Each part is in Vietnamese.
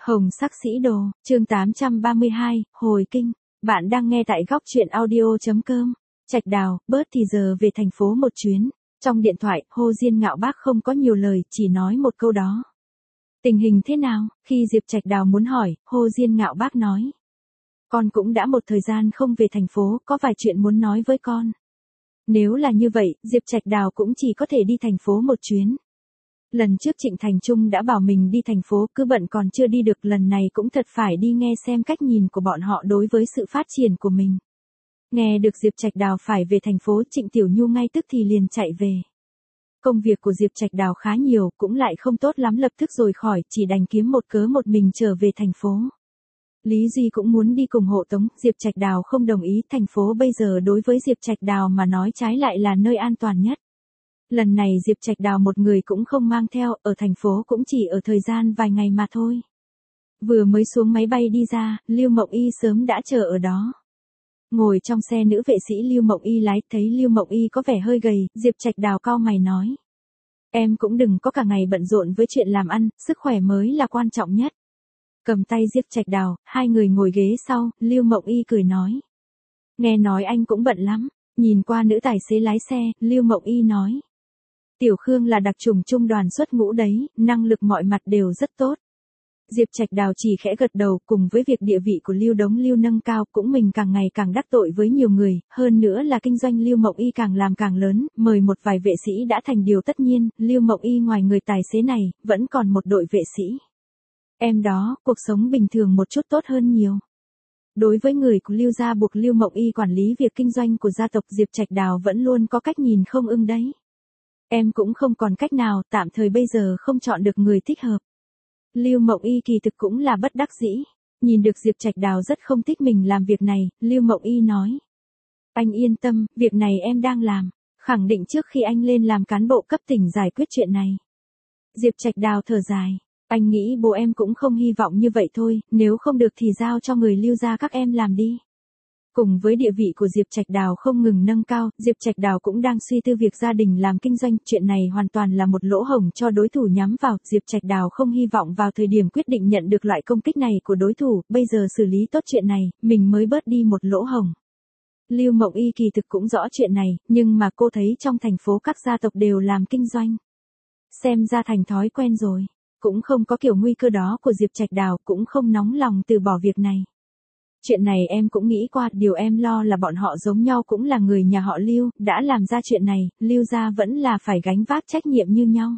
Hồng sắc sĩ đồ, chương 832, hồi kinh. Bạn đang nghe tại góc truyện audio.com. Trạch Đào, bớt thì giờ về thành phố một chuyến. Trong điện thoại, Hồ Diên Ngạo Bác không có nhiều lời, chỉ nói một câu đó. Tình hình thế nào? Khi Diệp Trạch Đào muốn hỏi, Hồ Diên Ngạo Bác nói. Con cũng đã một thời gian không về thành phố, có vài chuyện muốn nói với con. Nếu là như vậy, Diệp Trạch Đào cũng chỉ có thể đi thành phố một chuyến. Lần trước Trịnh Thành Trung đã bảo mình đi thành phố, cứ bận còn chưa đi được, lần này cũng thật phải đi nghe xem cách nhìn của bọn họ đối với sự phát triển của mình. Nghe được Diệp Trạch Đào phải về thành phố, Trịnh Tiểu Nhu ngay tức thì liền chạy về. Công việc của Diệp Trạch Đào khá nhiều, cũng lại không tốt lắm, lập tức rồi khỏi, chỉ đành kiếm một cớ một mình trở về thành phố. Lý Duy cũng muốn đi cùng hộ tống, Diệp Trạch Đào không đồng ý, thành phố bây giờ đối với Diệp Trạch Đào mà nói trái lại là nơi an toàn nhất. Lần này Diệp Trạch Đào một người cũng không mang theo, ở thành phố cũng chỉ ở thời gian vài ngày mà thôi. Vừa mới xuống máy bay đi ra, Lưu Mộng Y sớm đã chờ ở đó. Ngồi trong xe, nữ vệ sĩ Lưu Mộng Y lái, thấy Lưu Mộng Y có vẻ hơi gầy, Diệp Trạch Đào cau mày nói. Em cũng đừng có cả ngày bận rộn với chuyện làm ăn, sức khỏe mới là quan trọng nhất. Cầm tay Diệp Trạch Đào, hai người ngồi ghế sau, Lưu Mộng Y cười nói. Nghe nói anh cũng bận lắm, nhìn qua nữ tài xế lái xe, Lưu Mộng Y nói. Tiểu Khương là đặc chủng trung đoàn xuất ngũ đấy, năng lực mọi mặt đều rất tốt. Diệp Trạch Đào chỉ khẽ gật đầu, cùng với việc địa vị của Lưu Đống Lưu nâng cao, cũng mình càng ngày càng đắc tội với nhiều người, hơn nữa là kinh doanh Lưu Mộng Y càng làm càng lớn, mời một vài vệ sĩ đã thành điều tất nhiên, Lưu Mộng Y ngoài người tài xế này, vẫn còn một đội vệ sĩ. Em đó, cuộc sống bình thường một chút tốt hơn nhiều. Đối với người của Lưu gia buộc Lưu Mộng Y quản lý việc kinh doanh của gia tộc, Diệp Trạch Đào vẫn luôn có cách nhìn không ưng đấy. Em cũng không còn cách nào, tạm thời bây giờ không chọn được người thích hợp. Lưu Mộng Y kỳ thực cũng là bất đắc dĩ. Nhìn được Diệp Trạch Đào rất không thích mình làm việc này, Lưu Mộng Y nói. Anh yên tâm, việc này em đang làm. Khẳng định trước khi anh lên làm cán bộ cấp tỉnh giải quyết chuyện này. Diệp Trạch Đào thở dài. Anh nghĩ bố em cũng không hy vọng như vậy thôi, nếu không được thì giao cho người Lưu gia các em làm đi. Cùng với địa vị của Diệp Trạch Đào không ngừng nâng cao, Diệp Trạch Đào cũng đang suy tư việc gia đình làm kinh doanh, chuyện này hoàn toàn là một lỗ hổng cho đối thủ nhắm vào, Diệp Trạch Đào không hy vọng vào thời điểm quyết định nhận được loại công kích này của đối thủ, bây giờ xử lý tốt chuyện này, mình mới bớt đi một lỗ hổng. Lưu Mộng Y kỳ thực cũng rõ chuyện này, nhưng mà cô thấy trong thành phố các gia tộc đều làm kinh doanh. Xem ra thành thói quen rồi, cũng không có kiểu nguy cơ đó của Diệp Trạch Đào, cũng không nóng lòng từ bỏ việc này. Chuyện này em cũng nghĩ qua, điều em lo là bọn họ giống nhau cũng là người nhà họ Lưu, đã làm ra chuyện này, Lưu gia vẫn là phải gánh vác trách nhiệm như nhau.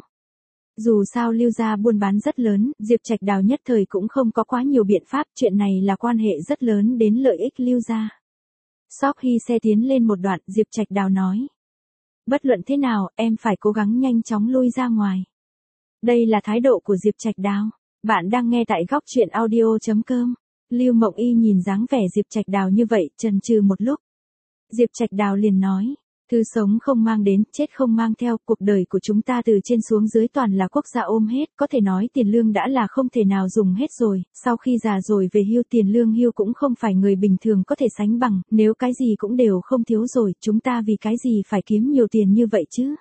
Dù sao Lưu gia buôn bán rất lớn, Diệp Trạch Đào nhất thời cũng không có quá nhiều biện pháp, chuyện này là quan hệ rất lớn đến lợi ích Lưu gia. Sau khi xe tiến lên một đoạn, Diệp Trạch Đào nói. Bất luận thế nào, em phải cố gắng nhanh chóng lui ra ngoài. Đây là thái độ của Diệp Trạch Đào. Bạn đang nghe tại góc truyện audio.com. Lưu Mộng Y nhìn dáng vẻ Diệp Trạch Đào như vậy, chần chừ một lúc. Diệp Trạch Đào liền nói, thứ sống không mang đến, chết không mang theo, cuộc đời của chúng ta từ trên xuống dưới toàn là quốc gia ôm hết, có thể nói tiền lương đã là không thể nào dùng hết rồi, sau khi già rồi về hưu tiền lương hưu cũng không phải người bình thường có thể sánh bằng, nếu cái gì cũng đều không thiếu rồi, chúng ta vì cái gì phải kiếm nhiều tiền như vậy chứ?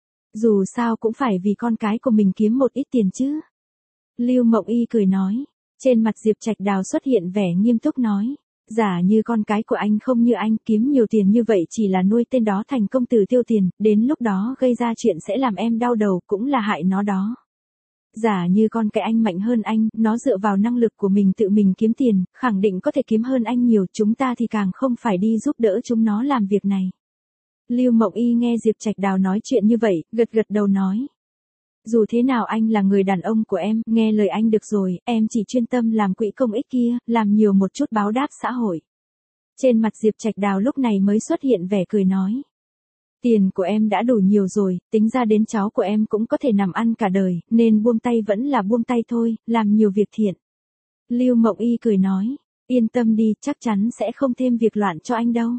Dù sao cũng phải vì con cái của mình kiếm một ít tiền chứ. Lưu Mộng Y cười nói. Trên mặt Diệp Trạch Đào xuất hiện vẻ nghiêm túc nói, giả như con cái của anh không như anh, kiếm nhiều tiền như vậy chỉ là nuôi tên đó thành công tử tiêu tiền, đến lúc đó gây ra chuyện sẽ làm em đau đầu, cũng là hại nó đó. Giả như con cái anh mạnh hơn anh, nó dựa vào năng lực của mình tự mình kiếm tiền, khẳng định có thể kiếm hơn anh nhiều, chúng ta thì càng không phải đi giúp đỡ chúng nó làm việc này. Lưu Mộng Y nghe Diệp Trạch Đào nói chuyện như vậy, gật gật đầu nói. Dù thế nào anh là người đàn ông của em, nghe lời anh được rồi, em chỉ chuyên tâm làm quỹ công ích kia, làm nhiều một chút báo đáp xã hội. Trên mặt Diệp Trạch Đào lúc này mới xuất hiện vẻ cười nói. Tiền của em đã đủ nhiều rồi, tính ra đến cháu của em cũng có thể nằm ăn cả đời, nên buông tay vẫn là buông tay thôi, làm nhiều việc thiện. Lưu Mộng Y cười nói, yên tâm đi, chắc chắn sẽ không thêm việc loạn cho anh đâu.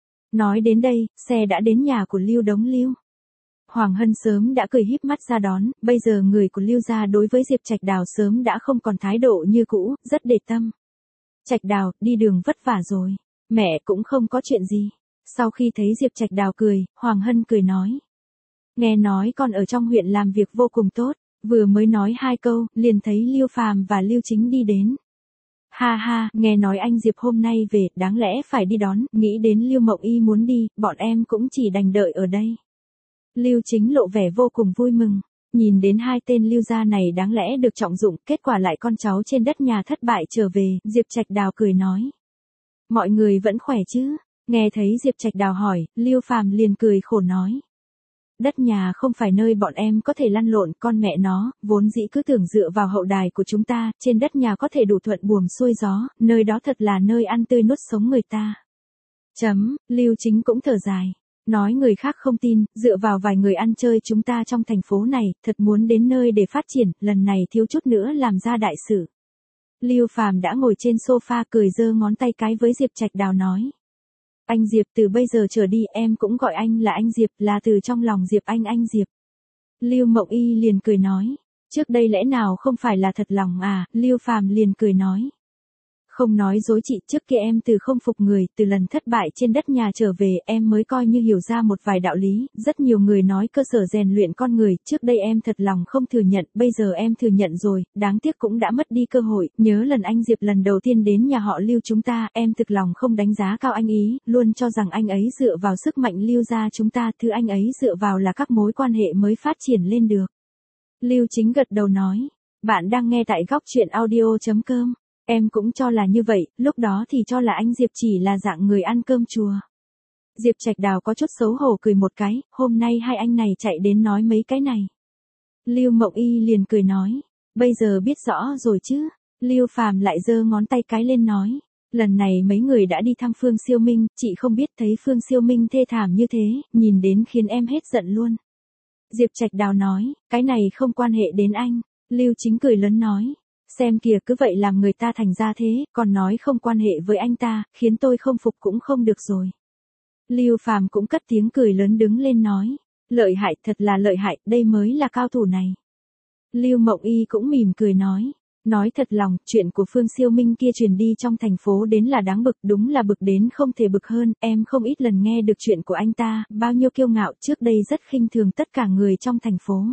Nói đến đây, xe đã đến nhà của Lưu Đống Lưu. Hoàng Hân sớm đã cười híp mắt ra đón, bây giờ người của Lưu gia đối với Diệp Trạch Đào sớm đã không còn thái độ như cũ, rất để tâm. Trạch Đào, đi đường vất vả rồi, mẹ cũng không có chuyện gì. Sau khi thấy Diệp Trạch Đào cười, Hoàng Hân cười nói. Nghe nói con ở trong huyện làm việc vô cùng tốt, Vừa mới nói 2 câu, liền thấy Lưu Phàm và Lưu Chính đi đến. Ha ha, nghe nói anh Diệp hôm nay về, đáng lẽ phải đi đón, nghĩ đến Lưu Mộng Y muốn đi, bọn em cũng chỉ đành đợi ở đây. Lưu Chính lộ vẻ vô cùng vui mừng. Nhìn đến 2 tên Lưu gia này đáng lẽ được trọng dụng, kết quả lại con cháu trên đất nhà thất bại trở về, Diệp Trạch Đào cười nói. Mọi người vẫn khỏe chứ? Nghe thấy Diệp Trạch Đào hỏi, Lưu Phàm liền cười khổ nói. Đất nhà không phải nơi bọn em có thể lăn lộn, con mẹ nó, vốn dĩ cứ tưởng dựa vào hậu đài của chúng ta, trên đất nhà có thể đủ thuận buồm xuôi gió, nơi đó thật là nơi ăn tươi nuốt sống người ta. Lưu Chính cũng thở dài. Nói người khác không tin, dựa vào vài người ăn chơi chúng ta trong thành phố này, thật muốn đến nơi để phát triển, lần này thiếu chút nữa làm ra đại sự. Lưu Phàm đã ngồi trên sofa cười giơ ngón tay cái với Diệp Trạch Đào nói. Anh Diệp, từ bây giờ trở đi em cũng gọi anh là anh Diệp, là từ trong lòng Diệp anh Diệp. Lưu Mộng Y liền cười nói. Trước đây lẽ nào không phải là thật lòng à? Lưu Phàm liền cười nói. Không nói dối chị, trước kia em từ không phục người, từ lần thất bại trên đất nhà trở về, em mới coi như hiểu ra một vài đạo lý, rất nhiều người nói cơ sở rèn luyện con người, trước đây em thật lòng không thừa nhận, bây giờ em thừa nhận rồi, đáng tiếc cũng đã mất đi cơ hội, nhớ lần anh Diệp lần đầu tiên đến nhà họ Lưu chúng ta, em thực lòng không đánh giá cao anh ý, luôn cho rằng anh ấy dựa vào sức mạnh Lưu gia chúng ta, thứ anh ấy dựa vào là các mối quan hệ mới phát triển lên được. Lưu Chính gật đầu nói, bạn đang nghe tại Góc Truyện Audio.com. Em cũng cho là như vậy, lúc đó thì cho là anh Diệp chỉ là dạng người ăn cơm chùa. Diệp Trạch Đào có chút xấu hổ cười một cái, hôm nay 2 anh này chạy đến nói mấy cái này. Lưu Mộng Y liền cười nói, bây giờ biết rõ rồi chứ. Lưu Phàm lại giơ ngón tay cái lên nói, lần này mấy người đã đi thăm Phương Siêu Minh, chị không biết thấy Phương Siêu Minh thê thảm như thế, nhìn đến khiến em hết giận luôn. Diệp Trạch Đào nói, cái này không quan hệ đến anh. Lưu Chính cười lớn nói. Xem kìa, cứ vậy làm người ta thành ra thế, còn nói không quan hệ với anh ta, khiến tôi không phục cũng không được rồi. Lưu Phàm cũng cất tiếng cười lớn đứng lên nói, lợi hại, thật là lợi hại, đây mới là cao thủ này. Lưu Mộng Y cũng mỉm cười nói thật lòng, chuyện của Phương Siêu Minh kia truyền đi trong thành phố đến là đáng bực, đúng là bực đến không thể bực hơn, em không ít lần nghe được chuyện của anh ta, bao nhiêu kiêu ngạo, trước đây rất khinh thường tất cả người trong thành phố.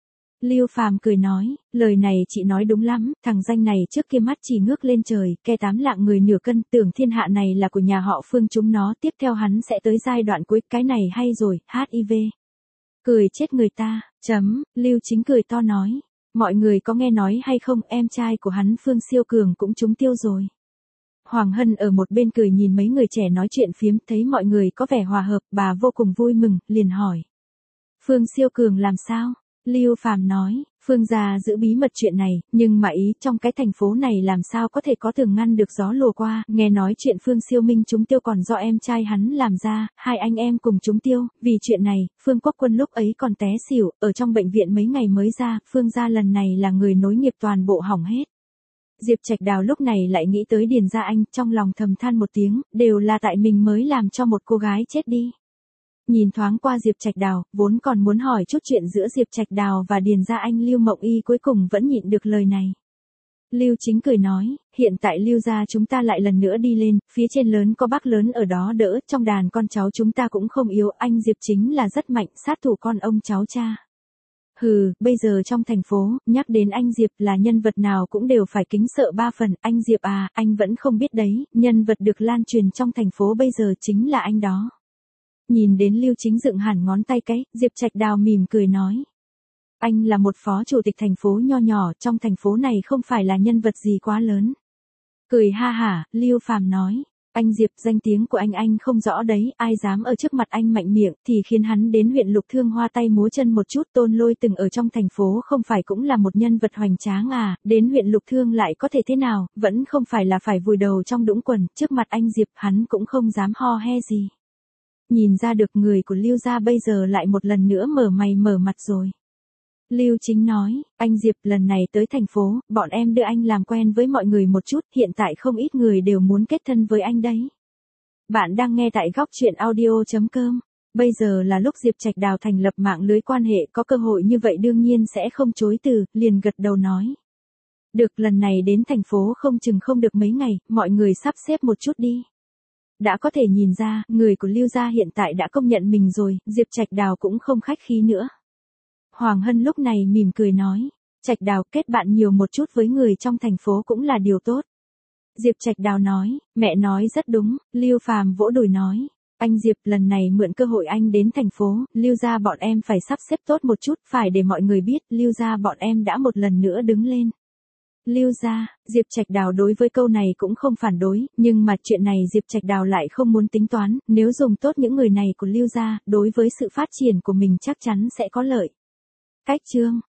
Lưu Phàm cười nói, lời này chị nói đúng lắm, thằng danh này trước kia mắt chỉ ngước lên trời, ke 8 lạng người nửa cân, tưởng thiên hạ này là của nhà họ Phương chúng nó, tiếp theo hắn sẽ tới giai đoạn cuối, cái này hay rồi, HIV. Cười chết người ta, Lưu Chính cười to nói, mọi người có nghe nói hay không, em trai của hắn Phương Siêu Cường cũng trúng tiêu rồi. Hoàng Hân ở một bên cười nhìn mấy người trẻ nói chuyện phiếm, thấy mọi người có vẻ hòa hợp, bà vô cùng vui mừng, liền hỏi. Phương Siêu Cường làm sao? Lưu Phàm nói, Phương gia giữ bí mật chuyện này, nhưng mà ý trong cái thành phố này làm sao có thể có tường ngăn được gió lùa qua, nghe nói chuyện Phương Siêu Minh trúng tiêu còn do em trai hắn làm ra, 2 anh em cùng trúng tiêu, vì chuyện này, Phương Quốc Quân lúc ấy còn té xỉu, ở trong bệnh viện mấy ngày mới ra, Phương gia lần này là người nối nghiệp toàn bộ hỏng hết. Diệp Trạch Đào lúc này lại nghĩ tới Điền Gia Anh, trong lòng thầm than một tiếng, đều là tại mình mới làm cho một cô gái chết đi. Nhìn thoáng qua Diệp Trạch Đào, vốn còn muốn hỏi chút chuyện giữa Diệp Trạch Đào và Điền Gia Anh, Lưu Mộng Y cuối cùng vẫn nhịn được lời này. Lưu Chính cười nói, hiện tại Lưu gia chúng ta lại lần nữa đi lên, phía trên lớn có bác lớn ở đó đỡ, trong đàn con cháu chúng ta cũng không yếu, anh Diệp chính là rất mạnh, sát thủ con ông cháu cha. Hừ, bây giờ trong thành phố, nhắc đến anh Diệp là nhân vật nào cũng đều phải kính sợ 3 phần, anh Diệp à, anh vẫn không biết đấy, nhân vật được lan truyền trong thành phố bây giờ chính là anh đó. Nhìn đến Lưu Chính dựng hẳn ngón tay cái, Diệp Trạch Đào mỉm cười nói. Anh là một phó chủ tịch thành phố nho nhỏ, trong thành phố này không phải là nhân vật gì quá lớn. Cười ha hả, Lưu Phàm nói. Anh Diệp, danh tiếng của anh không rõ đấy, ai dám ở trước mặt anh mạnh miệng, thì khiến hắn đến huyện Lục Thương hoa tay múa chân một chút. Tôn Lôi từng ở trong thành phố không phải cũng là một nhân vật hoành tráng à, đến huyện Lục Thương lại có thể thế nào, vẫn không phải là phải vùi đầu trong đũng quần, trước mặt anh Diệp hắn cũng không dám ho he gì. Nhìn ra được người của Lưu gia bây giờ lại một lần nữa mở mày mở mặt rồi. Lưu Chính nói, anh Diệp lần này tới thành phố, bọn em đưa anh làm quen với mọi người một chút, hiện tại không ít người đều muốn kết thân với anh đấy. Bạn đang nghe tại Góc Truyện Audio.com. Bây giờ là lúc Diệp Trạch Đào thành lập mạng lưới quan hệ, có cơ hội như vậy đương nhiên sẽ không chối từ, liền gật đầu nói. Được, lần này đến thành phố không chừng không được mấy ngày, mọi người sắp xếp một chút đi. Đã có thể nhìn ra, người của Lưu gia hiện tại đã công nhận mình rồi, Diệp Trạch Đào cũng không khách khí nữa. Hoàng Hân lúc này mỉm cười nói, Trạch Đào, kết bạn nhiều một chút với người trong thành phố cũng là điều tốt. Diệp Trạch Đào nói, mẹ nói rất đúng, Lưu Phàm vỗ đùi nói. Anh Diệp, lần này mượn cơ hội anh đến thành phố, Lưu gia bọn em phải sắp xếp tốt một chút, phải để mọi người biết, Lưu gia bọn em đã một lần nữa đứng lên. Lưu gia, Diệp Trạch Đào đối với câu này cũng không phản đối, nhưng mà chuyện này Diệp Trạch Đào lại không muốn tính toán, nếu dùng tốt những người này của Lưu gia, đối với sự phát triển của mình chắc chắn sẽ có lợi. Cách chương